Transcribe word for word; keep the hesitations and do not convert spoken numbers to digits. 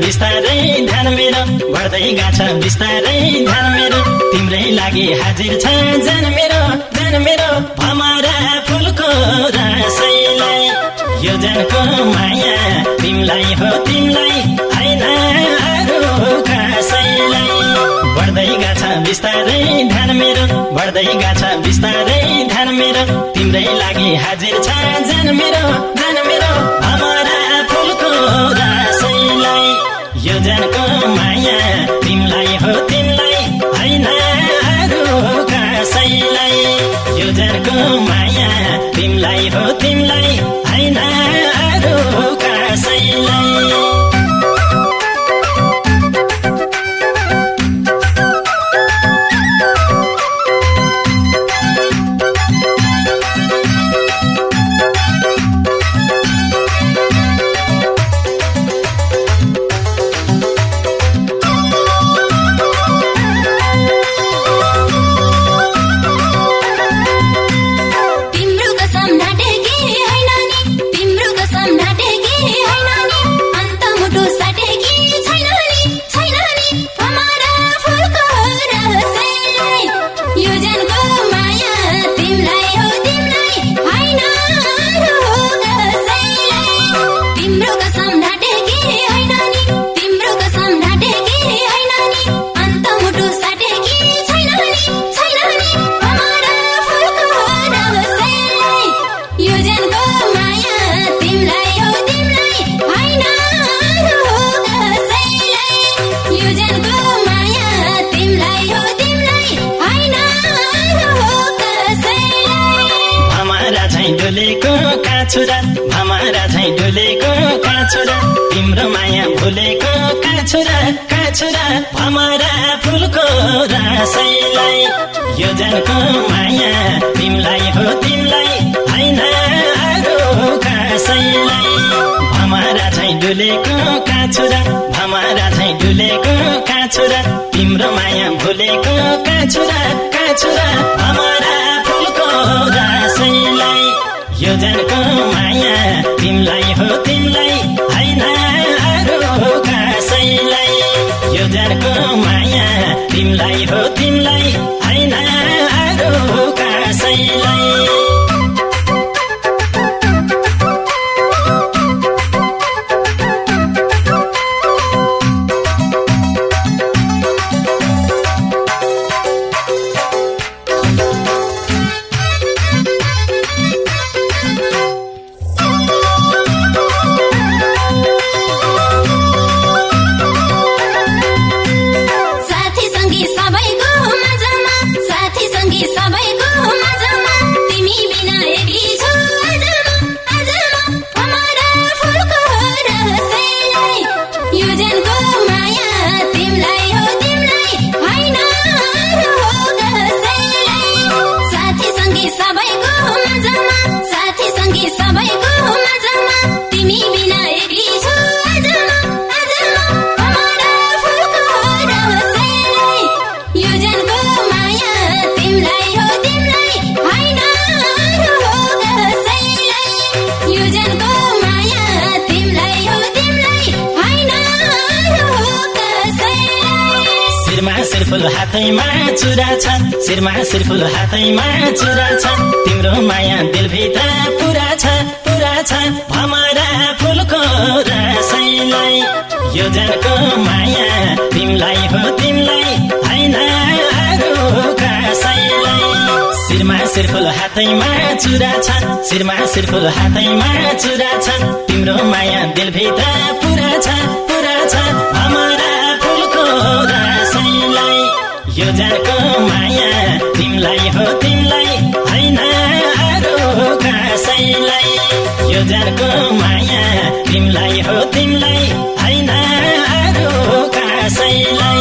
बिस्तारै ध्यान मेरो बढ्दै गाछ बिस्तारै ध्यान मेरो तिम्रै लागि हाजिर छ जान मेरो जान मेरो भमरा फुलको रसैलाई यो जानको माया तिमलाई हो तिमलाई हैन अरु कसैलाई बढ्दै गाछ बिस्तारै ध्यान मेरो बढ्दै गाछ बिस्तारै ध्यान मेरो तिम्रै लागि हाजिर छ जान मेरो जान मेरो भमरा फुलको रसैलाई यो जानको माया तिमलाई हो तिमलाई हैन अरु कसैलाई यो जानको माया तिमलाई हो तिमलाई हैन अरु कसैलाई डुलेको काछुरा भमरा झैं डुलेको काछुरा तिम्रो माया भुलेको काछुरा काछुरा भमरा फुलको रसैलाई यो जानको माया तिमलाई हो तिमलाई हैन अरु कसैलाई भमरा झैं डुलेको काछुरा भमरा झैं डुलेको काछुरा तिम्रो माया भुलेको काछुरा काछुरा भमरा फुलको रसैलाई यो जानको माया तिमलाई हो तिमलाई हैन अरु कसैलाई यो जानको माया तिमलाई हो तिमलाई हैन अरु कसैलाई सिरफुल हातैमा चुरा छ शिरमा सिरफुल हातैमा चुरा छ तिम्रो माया दिलभित्र पुरा छ पुरा छ भमरा फुलको रसैलाई यो जानको माया तिमलाई हो तिमलाई हैन अरु कसैलाई शिरमा सिरफुल हातैमा चुरा छ शिरमा सिरफुल हातैमा चुरा छ तिम्रो माया दिलभित्र पुरा छ पुरा छ भमरा फुलको रसैलाई यो जानको माया तिमलाई हो तिमलाई हैन अरु कसैलाई यो जानको माया तिमलाई हो तिमलाई हैन अरु कसैलाई